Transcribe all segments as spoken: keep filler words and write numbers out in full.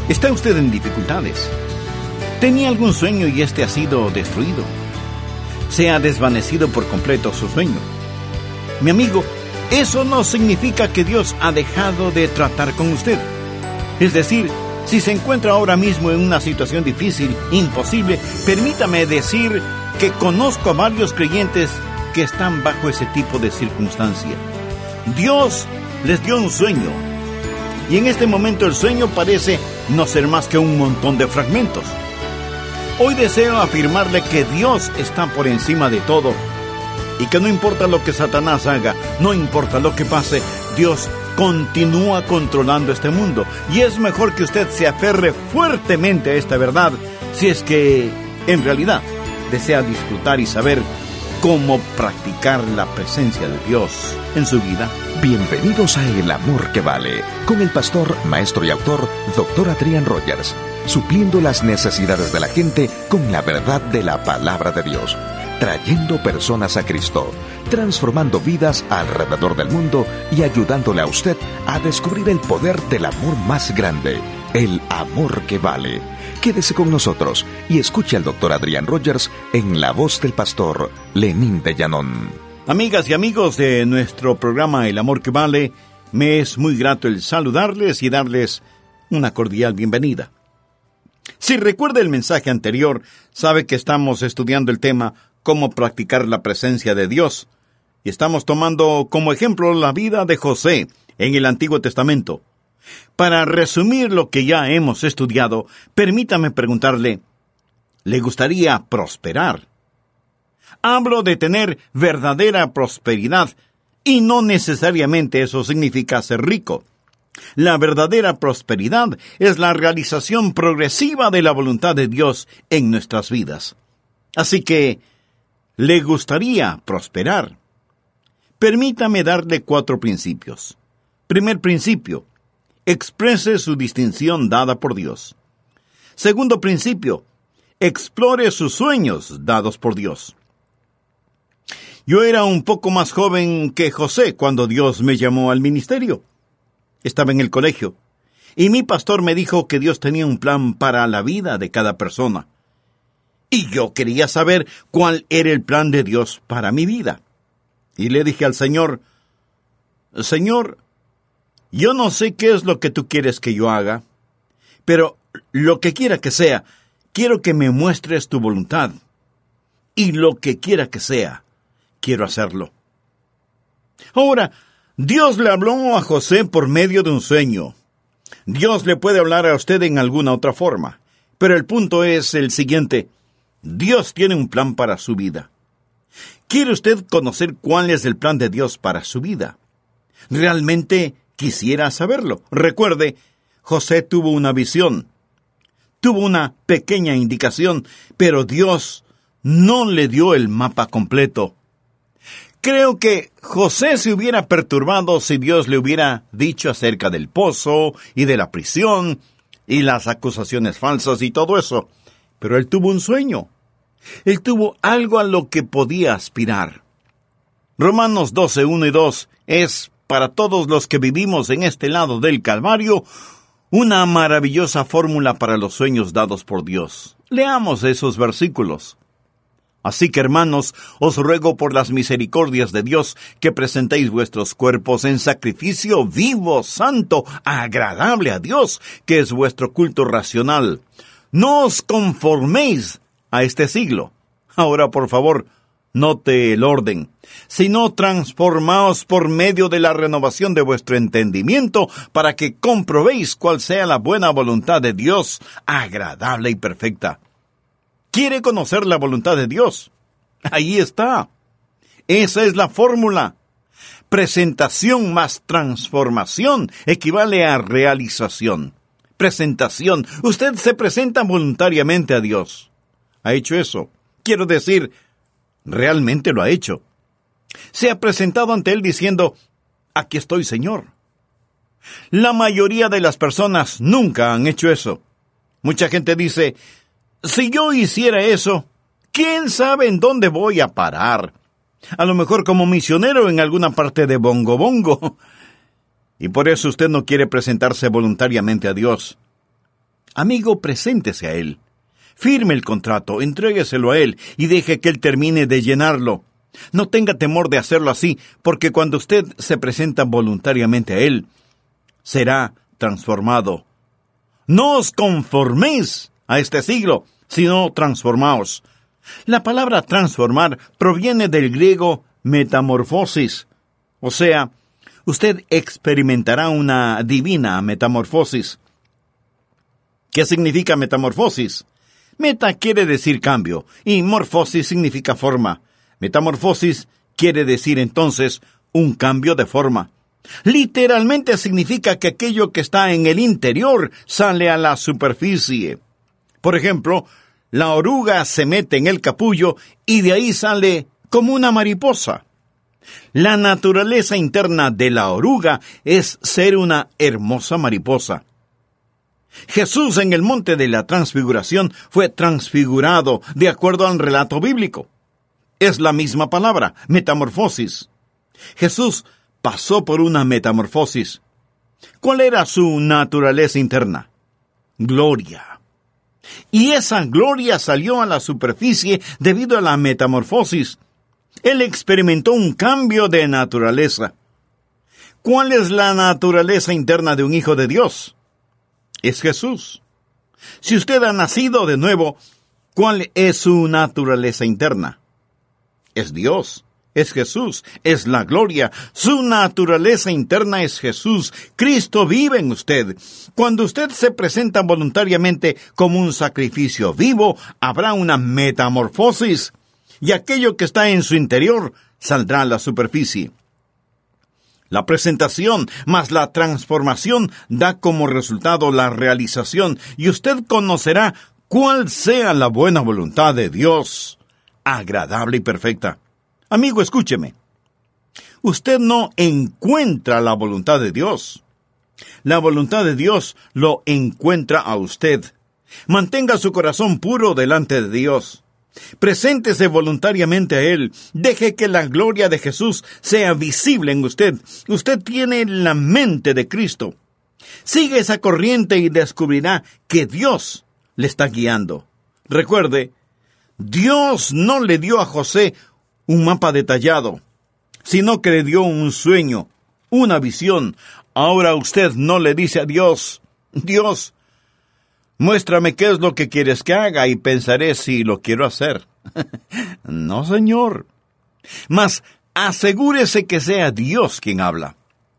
¿Está usted en dificultades? ¿Tenía algún sueño y este ha sido destruido? ¿Se ha desvanecido por completo su sueño? Mi amigo, eso no significa que Dios ha dejado de tratar con usted. Es decir, si se encuentra ahora mismo en una situación difícil, imposible, permítame decir que conozco a varios creyentes que están bajo ese tipo de circunstancia. Dios les dio un sueño, y en este momento el sueño parece no ser más que un montón de fragmentos. Hoy deseo afirmarle que Dios está por encima de todo, y que no importa lo que Satanás haga, no importa lo que pase, Dios continúa controlando este mundo, y es mejor que usted se aferre fuertemente a esta verdad, si es que, en realidad, desea disfrutar y saber cómo practicar la presencia de Dios en su vida. Bienvenidos a El Amor que Vale, con el pastor, maestro y autor, doctor Adrián Rogers, supliendo las necesidades de la gente con la verdad de la palabra de Dios, trayendo personas a Cristo, transformando vidas alrededor del mundo y ayudándole a usted a descubrir el poder del amor más grande, el amor que vale. Quédese con nosotros y escuche al doctor Adrián Rogers en la voz del pastor Lenín de Llanón. Amigas y amigos de nuestro programa El Amor que Vale, me es muy grato el saludarles y darles una cordial bienvenida. Si recuerda el mensaje anterior, sabe que estamos estudiando el tema cómo practicar la presencia de Dios, y estamos tomando como ejemplo la vida de José en el Antiguo Testamento. Para resumir lo que ya hemos estudiado, permítame preguntarle, ¿le gustaría prosperar? Hablo de tener verdadera prosperidad, y no necesariamente eso significa ser rico. La verdadera prosperidad es la realización progresiva de la voluntad de Dios en nuestras vidas. Así que, ¿le gustaría prosperar? Permítame darle cuatro principios. Primer principio, exprese su distinción dada por Dios. Segundo principio, explore sus sueños dados por Dios. Yo era un poco más joven que José cuando Dios me llamó al ministerio. Estaba en el colegio, y mi pastor me dijo que Dios tenía un plan para la vida de cada persona. Y yo quería saber cuál era el plan de Dios para mi vida. Y le dije al Señor, Señor, yo no sé qué es lo que tú quieres que yo haga, pero lo que quiera que sea, quiero que me muestres tu voluntad. Y lo que quiera que sea, quiero hacerlo. Ahora, Dios le habló a José por medio de un sueño. Dios le puede hablar a usted en alguna otra forma, pero el punto es el siguiente. Dios tiene un plan para su vida. ¿Quiere usted conocer cuál es el plan de Dios para su vida? ¿Realmente quisiera saberlo? Recuerde, José tuvo una visión, tuvo una pequeña indicación, pero Dios no le dio el mapa completo. Creo que José se hubiera perturbado si Dios le hubiera dicho acerca del pozo y de la prisión y las acusaciones falsas y todo eso. Pero él tuvo un sueño. Él tuvo algo a lo que podía aspirar. Romanos doce, uno y dos es, para todos los que vivimos en este lado del Calvario, una maravillosa fórmula para los sueños dados por Dios. Leamos esos versículos. Así que, hermanos, os ruego por las misericordias de Dios que presentéis vuestros cuerpos en sacrificio vivo, santo, agradable a Dios, que es vuestro culto racional. No os conforméis a este siglo. Ahora, por favor, note el orden. Sino transformaos por medio de la renovación de vuestro entendimiento, para que comprobéis cuál sea la buena voluntad de Dios, agradable y perfecta. ¿Quiere conocer la voluntad de Dios? Ahí está. Esa es la fórmula. Presentación más transformación equivale a realización. Presentación. Usted se presenta voluntariamente a Dios. ¿Ha hecho eso? Quiero decir, realmente lo ha hecho. Se ha presentado ante Él diciendo, aquí estoy, Señor. La mayoría de las personas nunca han hecho eso. Mucha gente dice, si yo hiciera eso, ¿quién sabe en dónde voy a parar? A lo mejor como misionero en alguna parte de Bongo Bongo. Y por eso usted no quiere presentarse voluntariamente a Dios. Amigo, preséntese a Él. Firme el contrato, entrégueselo a Él y deje que Él termine de llenarlo. No tenga temor de hacerlo así, porque cuando usted se presenta voluntariamente a Él, será transformado. No os conforméis a este siglo, sino transformaos. La palabra transformar proviene del griego metamorfosis, o sea, usted experimentará una divina metamorfosis. ¿Qué significa metamorfosis? Meta quiere decir cambio, y morfosis significa forma. Metamorfosis quiere decir entonces un cambio de forma. Literalmente significa que aquello que está en el interior sale a la superficie. Por ejemplo, la oruga se mete en el capullo y de ahí sale como una mariposa. La naturaleza interna de la oruga es ser una hermosa mariposa. Jesús en el monte de la transfiguración fue transfigurado de acuerdo al relato bíblico. Es la misma palabra, metamorfosis. Jesús pasó por una metamorfosis. ¿Cuál era su naturaleza interna? Gloria. Y esa gloria salió a la superficie debido a la metamorfosis. Él experimentó un cambio de naturaleza. ¿Cuál es la naturaleza interna de un hijo de Dios? Es Jesús. Si usted ha nacido de nuevo, ¿cuál es su naturaleza interna? Es Dios, es Jesús, es la gloria. Su naturaleza interna es Jesús. Cristo vive en usted. Cuando usted se presenta voluntariamente como un sacrificio vivo, habrá una metamorfosis, y aquello que está en su interior saldrá a la superficie. La presentación más la transformación da como resultado la realización, y usted conocerá cuál sea la buena voluntad de Dios, agradable y perfecta. Amigo, escúcheme. Usted no encuentra la voluntad de Dios. La voluntad de Dios lo encuentra a usted. Mantenga su corazón puro delante de Dios. Preséntese voluntariamente a Él. Deje que la gloria de Jesús sea visible en usted. Usted tiene la mente de Cristo. Sigue esa corriente y descubrirá que Dios le está guiando. Recuerde, Dios no le dio a José un mapa detallado, sino que le dio un sueño, una visión. Ahora usted no le dice a Dios, Dios, muéstrame qué es lo que quieres que haga y pensaré si lo quiero hacer. No, Señor. Mas asegúrese que sea Dios quien habla.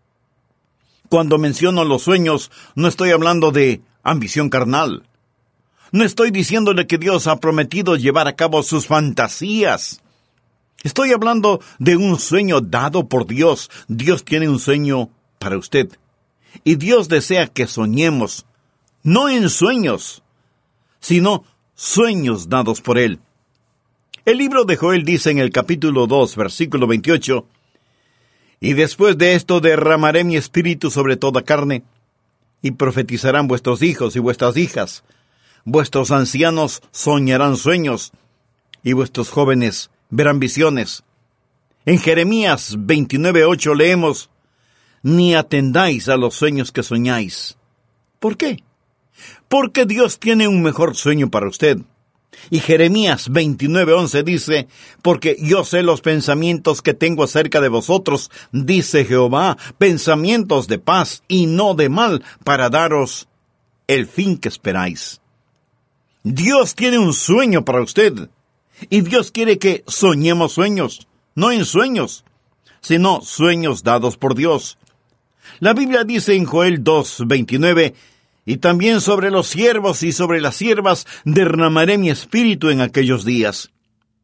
Cuando menciono los sueños, no estoy hablando de ambición carnal. No estoy diciéndole que Dios ha prometido llevar a cabo sus fantasías. Estoy hablando de un sueño dado por Dios. Dios tiene un sueño para usted. Y Dios desea que soñemos, no en sueños, sino sueños dados por Él. El libro de Joel dice en el capítulo dos, versículo veintiocho, «Y después de esto derramaré mi espíritu sobre toda carne, y profetizarán vuestros hijos y vuestras hijas. Vuestros ancianos soñarán sueños, y vuestros jóvenes verán visiones». En Jeremías veintinueve, ocho leemos, «Ni atendáis a los sueños que soñáis». ¿Por qué? Porque Dios tiene un mejor sueño para usted. Y Jeremías veintinueve, once dice, «Porque yo sé los pensamientos que tengo acerca de vosotros, dice Jehová, pensamientos de paz y no de mal, para daros el fin que esperáis». Dios tiene un sueño para usted, y Dios quiere que soñemos sueños, no en sueños, sino sueños dados por Dios. La Biblia dice en Joel dos, veintinueve, «Y también sobre los siervos y sobre las siervas derramaré mi espíritu en aquellos días».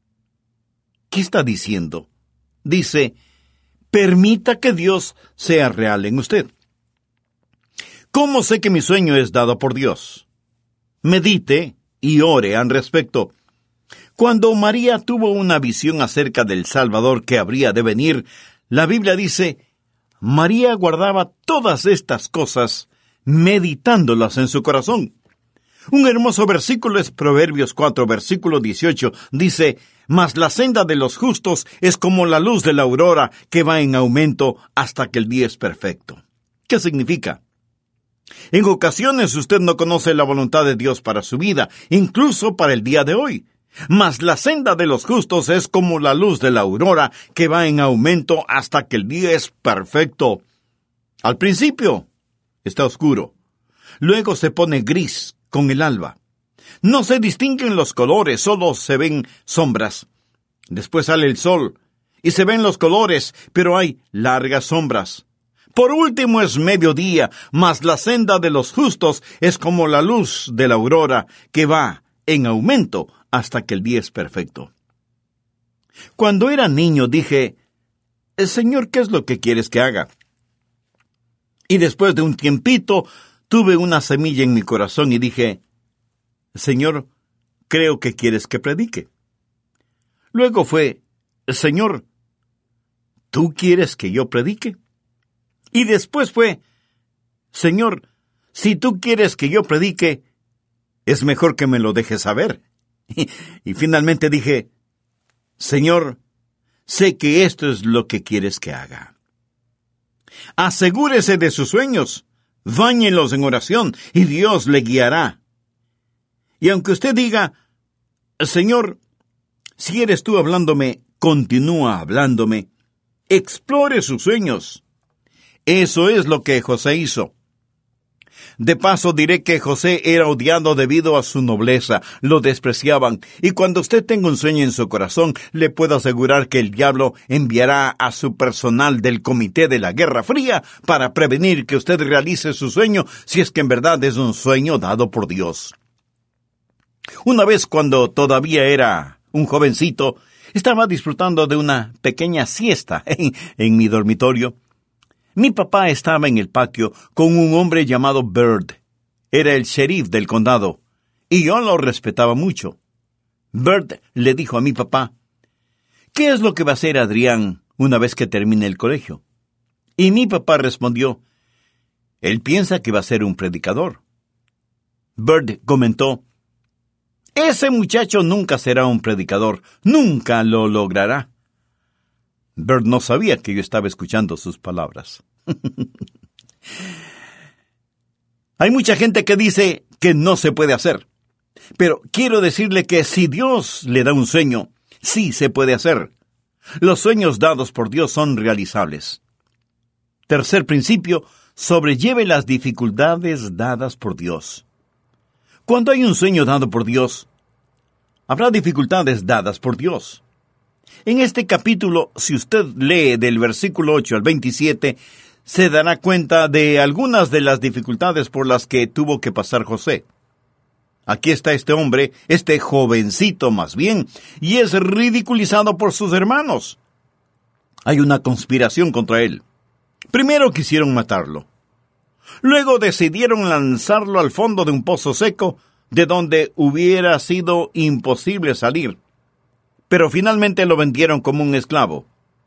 ¿Qué está diciendo? Dice, permita que Dios sea real en usted. ¿Cómo sé que mi sueño es dado por Dios? Medite y ore al respecto. Cuando María tuvo una visión acerca del Salvador que habría de venir, la Biblia dice, María guardaba todas estas cosas, meditándolas en su corazón. Un hermoso versículo es Proverbios cuatro, versículo dieciocho, dice, «Mas la senda de los justos es como la luz de la aurora, que va en aumento hasta que el día es perfecto». ¿Qué significa? En ocasiones usted no conoce la voluntad de Dios para su vida, incluso para el día de hoy. Mas la senda de los justos es como la luz de la aurora, que va en aumento hasta que el día es perfecto. Al principio está oscuro, luego se pone gris con el alba. No se distinguen los colores, solo se ven sombras. Después sale el sol, y se ven los colores, pero hay largas sombras. Por último es mediodía, mas la senda de los justos es como la luz de la aurora, que va en aumento hasta que el día es perfecto. Cuando era niño dije, Señor, ¿qué es lo que quieres que haga? Y después de un tiempito, tuve una semilla en mi corazón y dije, Señor, creo que quieres que predique. Luego fue, Señor, ¿tú quieres que yo predique? Y después fue, Señor, si tú quieres que yo predique, es mejor que me lo dejes saber. Y, y finalmente dije, Señor, sé que esto es lo que quieres que haga. Asegúrese de sus sueños, báñelos en oración y Dios le guiará. Y aunque usted diga, Señor, si eres tú hablándome, continúa hablándome, explore sus sueños. Eso es lo que José hizo. De paso diré que José era odiado debido a su nobleza, lo despreciaban, y cuando usted tenga un sueño en su corazón, le puedo asegurar que el diablo enviará a su personal del Comité de la Guerra Fría para prevenir que usted realice su sueño, si es que en verdad es un sueño dado por Dios. Una vez cuando todavía era un jovencito, estaba disfrutando de una pequeña siesta en, en mi dormitorio. Mi papá estaba en el patio con un hombre llamado Bird. Era el sheriff del condado, y yo lo respetaba mucho. Bird le dijo a mi papá, ¿qué es lo que va a hacer Adrián una vez que termine el colegio? Y mi papá respondió, él piensa que va a ser un predicador. Bird comentó, ese muchacho nunca será un predicador, nunca lo logrará. Bird no sabía que yo estaba escuchando sus palabras. Hay mucha gente que dice que no se puede hacer. Pero quiero decirle que si Dios le da un sueño, sí se puede hacer. Los sueños dados por Dios son realizables. Tercer principio, sobrelleve las dificultades dadas por Dios. Cuando hay un sueño dado por Dios, habrá dificultades dadas por Dios. En este capítulo, si usted lee del versículo ocho al veintisiete, se dará cuenta de algunas de las dificultades por las que tuvo que pasar José. Aquí está este hombre, este jovencito más bien, y es ridiculizado por sus hermanos. Hay una conspiración contra él. Primero quisieron matarlo. Luego decidieron lanzarlo al fondo de un pozo seco, de donde hubiera sido imposible salir. Pero finalmente lo vendieron como un esclavo.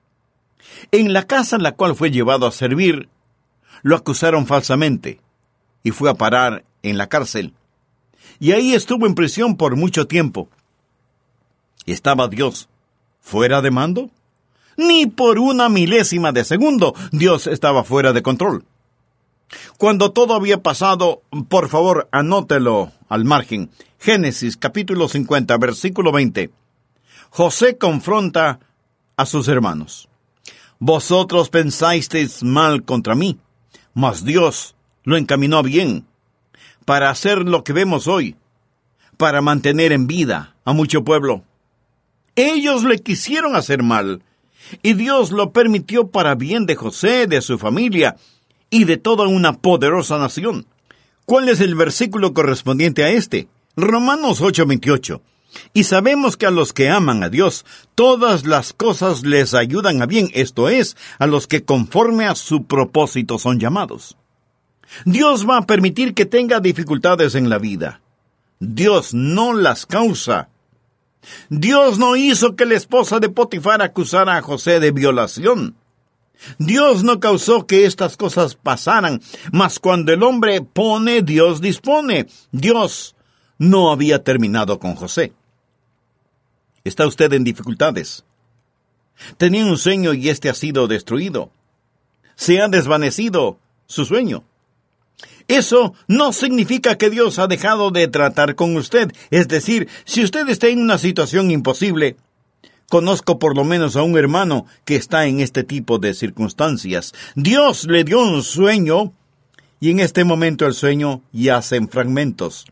En la casa en la cual fue llevado a servir, lo acusaron falsamente, y fue a parar en la cárcel. Y ahí estuvo en prisión por mucho tiempo. ¿Estaba Dios fuera de mando? Ni por una milésima de segundo Dios estaba fuera de control. Cuando todo había pasado, por favor, anótelo al margen. Génesis capítulo cincuenta, versículo veinte. José confronta a sus hermanos. Vosotros pensasteis mal contra mí, mas Dios lo encaminó bien, para hacer lo que vemos hoy, para mantener en vida a mucho pueblo. Ellos le quisieron hacer mal, y Dios lo permitió para bien de José, de su familia, y de toda una poderosa nación. ¿Cuál es el versículo correspondiente a este? Romanos ocho veintiocho. Y sabemos que a los que aman a Dios, todas las cosas les ayudan a bien, esto es, a los que conforme a su propósito son llamados. Dios va a permitir que tenga dificultades en la vida. Dios no las causa. Dios no hizo que la esposa de Potifar acusara a José de violación. Dios no causó que estas cosas pasaran, mas cuando el hombre pone, Dios dispone. Dios no había terminado con José. ¿Está usted en dificultades? Tenía un sueño y este ha sido destruido. Se ha desvanecido su sueño. Eso no significa que Dios ha dejado de tratar con usted. Es decir, si usted está en una situación imposible, conozco por lo menos a un hermano que está en este tipo de circunstancias. Dios le dio un sueño y en este momento el sueño yace en fragmentos.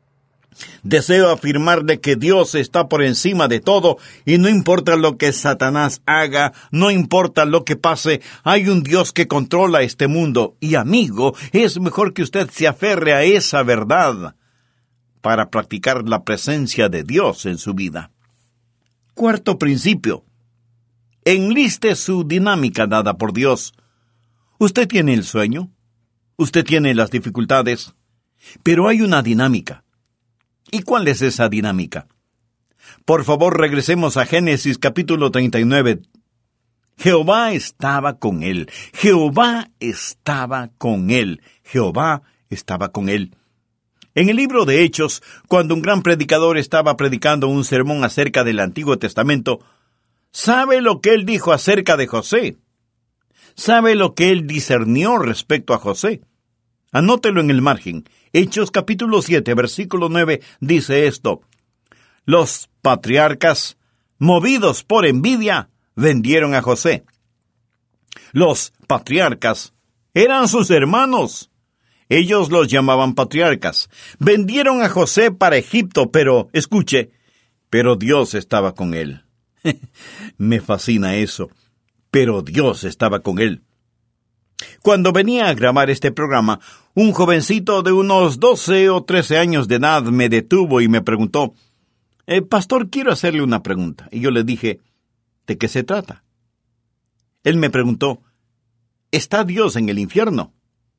Deseo afirmarle que Dios está por encima de todo y no importa lo que Satanás haga, no importa lo que pase, hay un Dios que controla este mundo. Y amigo, es mejor que usted se aferre a esa verdad para practicar la presencia de Dios en su vida. Cuarto principio. Enliste su dinámica dada por Dios. Usted tiene el sueño, usted tiene las dificultades, pero hay una dinámica. ¿Y cuál es esa dinámica? Por favor, regresemos a Génesis capítulo treinta y nueve. Jehová estaba con él. Jehová estaba con él. Jehová estaba con él. En el libro de Hechos, cuando un gran predicador estaba predicando un sermón acerca del Antiguo Testamento, ¿sabe lo que él dijo acerca de José? ¿Sabe lo que él discernió respecto a José? Anótelo en el margen. Hechos capítulo siete, versículo nueve, dice esto: Los patriarcas, movidos por envidia, vendieron a José. Los patriarcas eran sus hermanos. Ellos los llamaban patriarcas. Vendieron a José para Egipto, pero, escuche, pero Dios estaba con él. Me fascina eso. Pero Dios estaba con él. Cuando venía a grabar este programa, un jovencito de unos doce o trece años de edad me detuvo y me preguntó, eh, Pastor, quiero hacerle una pregunta. Y yo le dije, ¿de qué se trata? Él me preguntó, ¿está Dios en el infierno?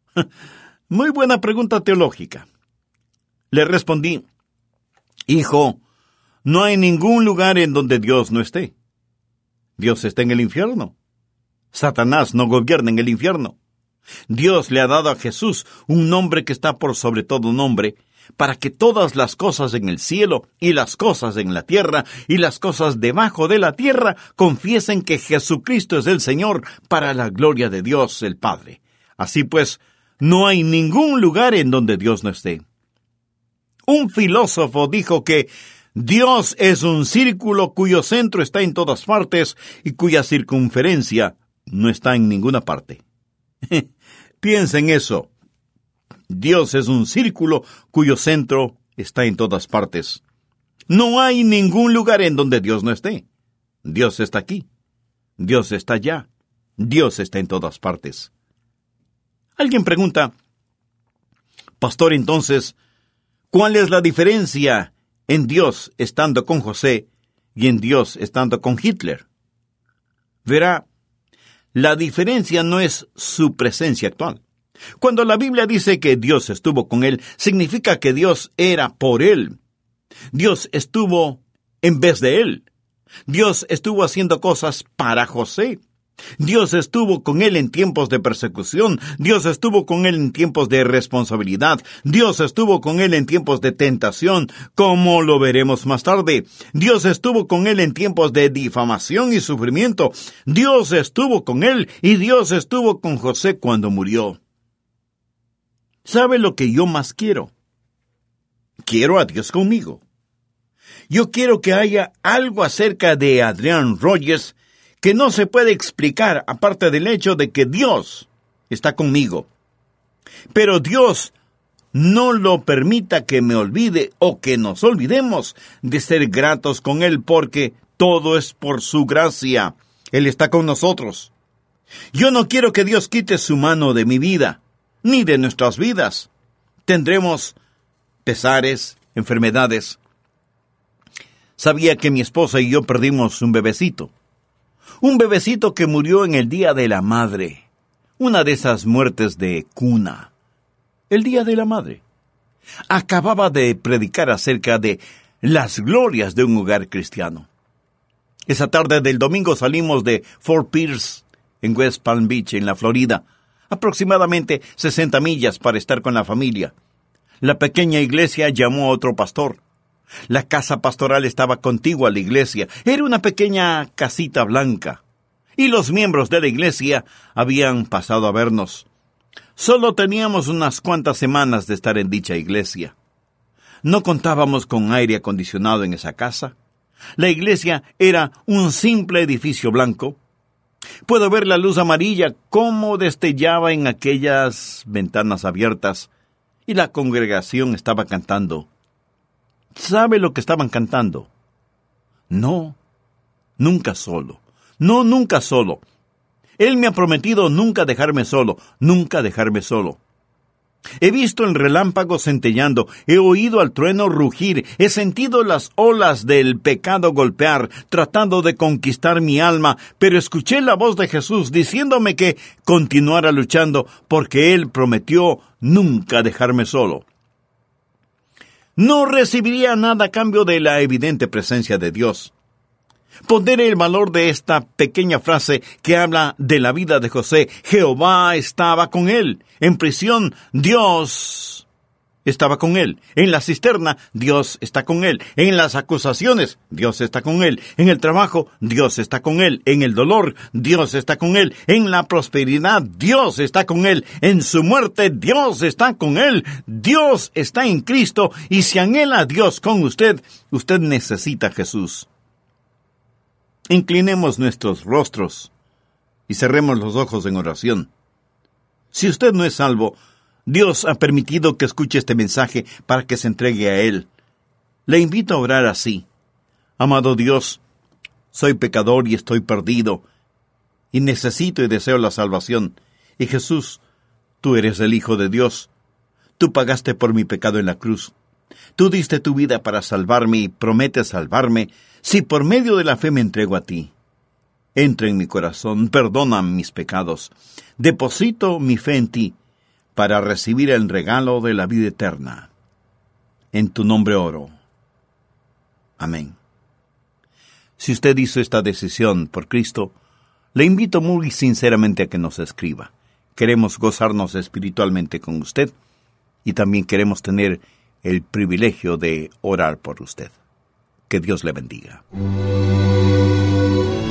Muy buena pregunta teológica. Le respondí, hijo, no hay ningún lugar en donde Dios no esté. Dios está en el infierno. Satanás no gobierna en el infierno. Dios le ha dado a Jesús un nombre que está por sobre todo nombre, para que todas las cosas en el cielo y las cosas en la tierra y las cosas debajo de la tierra confiesen que Jesucristo es el Señor, para la gloria de Dios el Padre. Así pues, no hay ningún lugar en donde Dios no esté. Un filósofo dijo que Dios es un círculo cuyo centro está en todas partes y cuya circunferencia no está en ninguna parte. Piensa en eso. Dios es un círculo cuyo centro está en todas partes. No hay ningún lugar en donde Dios no esté. Dios está aquí. Dios está allá. Dios está en todas partes. Alguien pregunta, Pastor, entonces, ¿cuál es la diferencia en Dios estando con José y en Dios estando con Hitler? Verá, la diferencia no es su presencia actual. Cuando la Biblia dice que Dios estuvo con él, significa que Dios era por él. Dios estuvo en vez de él. Dios estuvo haciendo cosas para José. Dios estuvo con él en tiempos de persecución. Dios estuvo con él en tiempos de responsabilidad. Dios estuvo con él en tiempos de tentación, como lo veremos más tarde. Dios estuvo con él en tiempos de difamación y sufrimiento. Dios estuvo con él y Dios estuvo con José cuando murió. ¿Sabe lo que yo más quiero? Quiero a Dios conmigo. Yo quiero que haya algo acerca de Adrian Rogers que no se puede explicar aparte del hecho de que Dios está conmigo. Pero Dios no lo permita que me olvide o que nos olvidemos de ser gratos con Él, porque todo es por su gracia. Él está con nosotros. Yo no quiero que Dios quite su mano de mi vida, ni de nuestras vidas. Tendremos pesares, enfermedades. Sabía que mi esposa y yo perdimos un bebecito. Un bebecito que murió en el Día de la Madre. Una de esas muertes de cuna. El Día de la Madre. Acababa de predicar acerca de las glorias de un hogar cristiano. Esa tarde del domingo salimos de Fort Pierce, en West Palm Beach, en la Florida. Aproximadamente sesenta millas para estar con la familia. La pequeña iglesia llamó a otro pastor. La casa pastoral estaba contigua a la iglesia. Era una pequeña casita blanca. Y los miembros de la iglesia habían pasado a vernos. Solo teníamos unas cuantas semanas de estar en dicha iglesia. No contábamos con aire acondicionado en esa casa. La iglesia era un simple edificio blanco. Puedo ver la luz amarilla cómo destellaba en aquellas ventanas abiertas, y la congregación estaba cantando. ¿Sabe lo que estaban cantando? No, nunca solo. No, nunca solo. Él me ha prometido nunca dejarme solo, nunca dejarme solo. He visto el relámpago centellando, he oído al trueno rugir, he sentido las olas del pecado golpear, tratando de conquistar mi alma, pero escuché la voz de Jesús diciéndome que continuara luchando, porque Él prometió nunca dejarme solo. No recibiría nada a cambio de la evidente presencia de Dios. Pondere el valor de esta pequeña frase que habla de la vida de José. Jehová estaba con él. En prisión, Dios estaba con él. En la cisterna, Dios está con él. En las acusaciones, Dios está con él. En el trabajo, Dios está con él. En el dolor, Dios está con él. En la prosperidad, Dios está con él. En su muerte, Dios está con él. Dios está en Cristo. Y si anhela a Dios con usted, usted necesita a Jesús. Inclinemos nuestros rostros y cerremos los ojos en oración. Si usted no es salvo, Dios ha permitido que escuche este mensaje para que se entregue a Él. Le invito a orar así. Amado Dios, soy pecador y estoy perdido, y necesito y deseo la salvación. Y Jesús, tú eres el Hijo de Dios. Tú pagaste por mi pecado en la cruz. Tú diste tu vida para salvarme y prometes salvarme si por medio de la fe me entrego a ti. Entra en mi corazón, perdona mis pecados. Deposito mi fe en ti para recibir el regalo de la vida eterna. En tu nombre oro. Amén. Si usted hizo esta decisión por Cristo, le invito muy sinceramente a que nos escriba. Queremos gozarnos espiritualmente con usted y también queremos tener el privilegio de orar por usted. Que Dios le bendiga.